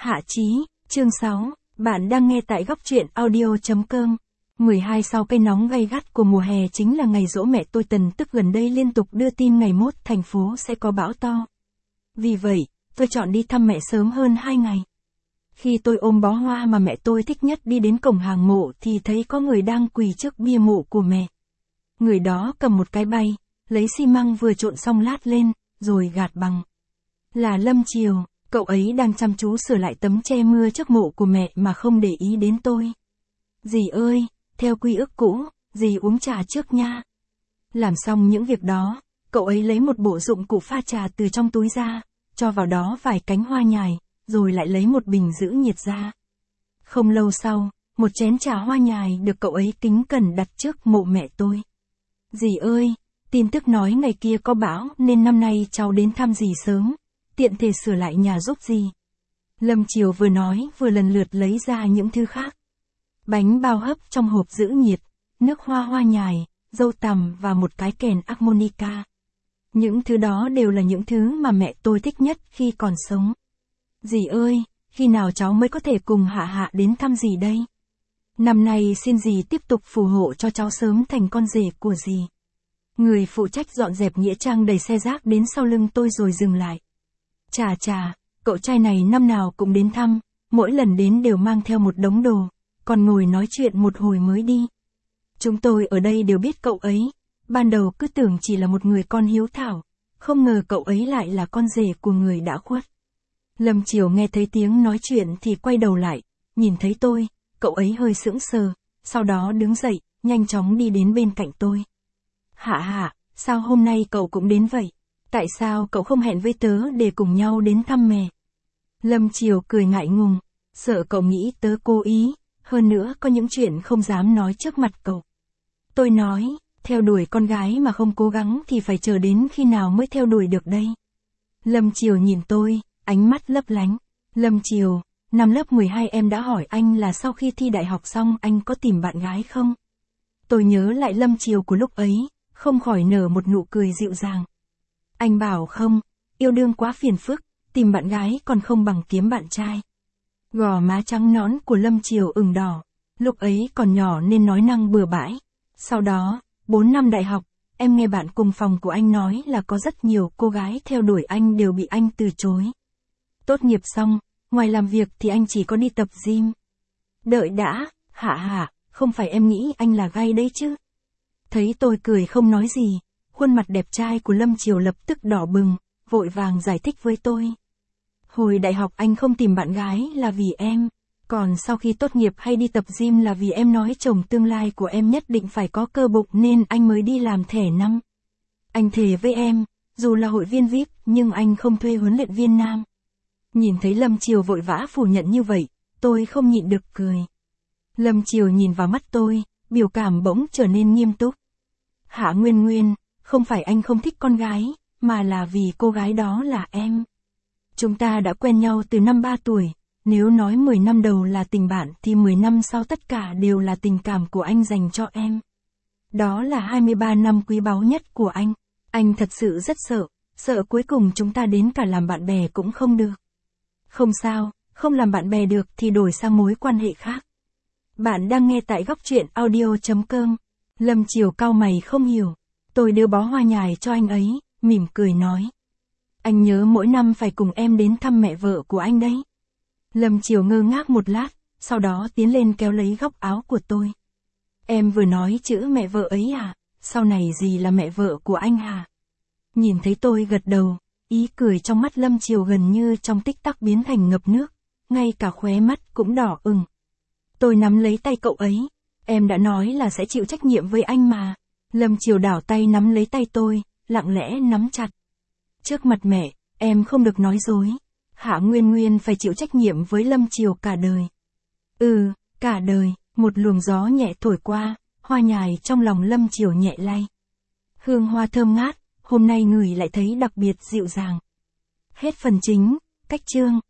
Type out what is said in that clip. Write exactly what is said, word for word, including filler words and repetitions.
Hạ Chí, chương sáu, bạn đang nghe tại góc truyện audio.com. mười hai Sau cây nóng gay gắt của mùa hè chính là ngày giỗ mẹ tôi, Tần Tức gần đây liên tục đưa tin ngày mốt thành phố sẽ có bão to. Vì vậy, tôi chọn đi thăm mẹ sớm hơn hai ngày. Khi tôi ôm bó hoa mà mẹ tôi thích nhất đi đến cổng hàng mộ thì thấy có người đang quỳ trước bia mộ của mẹ. Người đó cầm một cái bay, lấy xi măng vừa trộn xong lát lên, rồi gạt bằng. Là Lâm Triều. Cậu ấy đang chăm chú sửa lại tấm che mưa trước mộ của mẹ mà không để ý đến tôi. Dì ơi, theo quy ước cũ, dì uống trà trước nha. Làm xong những việc đó, cậu ấy lấy một bộ dụng cụ pha trà từ trong túi ra, cho vào đó vài cánh hoa nhài, rồi lại lấy một bình giữ nhiệt ra. Không lâu sau, một chén trà hoa nhài được cậu ấy kính cẩn đặt trước mộ mẹ tôi. Dì ơi, tin tức nói ngày kia có bão nên năm nay cháu đến thăm dì sớm, tiện thể sửa lại nhà giúp dì. Lâm Triều vừa nói vừa lần lượt lấy ra những thứ khác. Bánh bao hấp trong hộp giữ nhiệt, nước hoa hoa nhài, dâu tằm và một cái kèn harmonica. Những thứ đó đều là những thứ mà mẹ tôi thích nhất khi còn sống. Dì ơi, khi nào cháu mới có thể cùng Hạ Hạ đến thăm dì đây? Năm nay xin dì tiếp tục phù hộ cho cháu sớm thành con rể của dì. Người phụ trách dọn dẹp nghĩa trang đẩy xe rác đến sau lưng tôi rồi dừng lại. Chà chà, cậu trai này năm nào cũng đến thăm, mỗi lần đến đều mang theo một đống đồ, còn ngồi nói chuyện một hồi mới đi. Chúng tôi ở đây đều biết cậu ấy, ban đầu cứ tưởng chỉ là một người con hiếu thảo, không ngờ cậu ấy lại là con rể của người đã khuất. Lâm Triều nghe thấy tiếng nói chuyện thì quay đầu lại, nhìn thấy tôi, cậu ấy hơi sững sờ, sau đó đứng dậy, nhanh chóng đi đến bên cạnh tôi. Hạ Hạ, sao hôm nay cậu cũng đến vậy? Tại sao cậu không hẹn với tớ để cùng nhau đến thăm mẹ? Lâm Triều cười ngại ngùng, sợ cậu nghĩ tớ cố ý, hơn nữa có những chuyện không dám nói trước mặt cậu. Tôi nói, theo đuổi con gái mà không cố gắng thì phải chờ đến khi nào mới theo đuổi được đây? Lâm Triều nhìn tôi, ánh mắt lấp lánh. Lâm Triều, năm lớp mười hai em đã hỏi anh là sau khi thi đại học xong anh có tìm bạn gái không? Tôi nhớ lại Lâm Triều của lúc ấy, không khỏi nở một nụ cười dịu dàng. Anh bảo không, yêu đương quá phiền phức, tìm bạn gái còn không bằng kiếm bạn trai. Gò má trắng nõn của Lâm Triều ửng đỏ, lúc ấy còn nhỏ nên nói năng bừa bãi. Sau đó, bốn năm đại học, em nghe bạn cùng phòng của anh nói là có rất nhiều cô gái theo đuổi anh đều bị anh từ chối. Tốt nghiệp xong, ngoài làm việc thì anh chỉ có đi tập gym. Đợi đã, Hạ Hạ, không phải em nghĩ anh là gay đấy chứ? Thấy tôi cười không nói gì, khuôn mặt đẹp trai của Lâm Triều lập tức đỏ bừng, vội vàng giải thích với tôi. Hồi đại học anh không tìm bạn gái là vì em, còn sau khi tốt nghiệp hay đi tập gym là vì em nói chồng tương lai của em nhất định phải có cơ bụng nên anh mới đi làm thẻ năm. Anh thề với em, dù là hội viên vi ai pi nhưng anh không thuê huấn luyện viên nam. Nhìn thấy Lâm Triều vội vã phủ nhận như vậy, tôi không nhịn được cười. Lâm Triều nhìn vào mắt tôi, biểu cảm bỗng trở nên nghiêm túc. Hạ Nguyên Nguyên, không phải anh không thích con gái, mà là vì cô gái đó là em. Chúng ta đã quen nhau từ năm ba tuổi, nếu nói mười năm đầu là tình bạn thì mười năm sau tất cả đều là tình cảm của anh dành cho em. Đó là hai mươi ba năm quý báu nhất của anh. Anh thật sự rất sợ, sợ cuối cùng chúng ta đến cả làm bạn bè cũng không được. Không sao, không làm bạn bè được thì đổi sang mối quan hệ khác. Bạn đang nghe tại góc truyện audio.com. Lâm Triều cau mày không hiểu. Tôi đưa bó hoa nhài cho anh ấy, mỉm cười nói. Anh nhớ mỗi năm phải cùng em đến thăm mẹ vợ của anh đấy. Lâm Triều ngơ ngác một lát, sau đó tiến lên kéo lấy góc áo của tôi. Em vừa nói chữ mẹ vợ ấy à? Sau này gì là mẹ vợ của anh hả? Nhìn thấy tôi gật đầu, ý cười trong mắt Lâm Triều gần như trong tích tắc biến thành ngập nước, ngay cả khóe mắt cũng đỏ ửng. Tôi nắm lấy tay cậu ấy. Em đã nói là sẽ chịu trách nhiệm với anh mà. Lâm Triều đảo tay nắm lấy tay tôi, lặng lẽ nắm chặt. Trước mặt mẹ, em không được nói dối. Hạ Nguyên Nguyên phải chịu trách nhiệm với Lâm Triều cả đời. Ừ, cả đời. Một luồng gió nhẹ thổi qua, hoa nhài trong lòng Lâm Triều nhẹ lay. Hương hoa thơm ngát, hôm nay ngửi lại thấy đặc biệt dịu dàng. Hết phần chính, cách chương.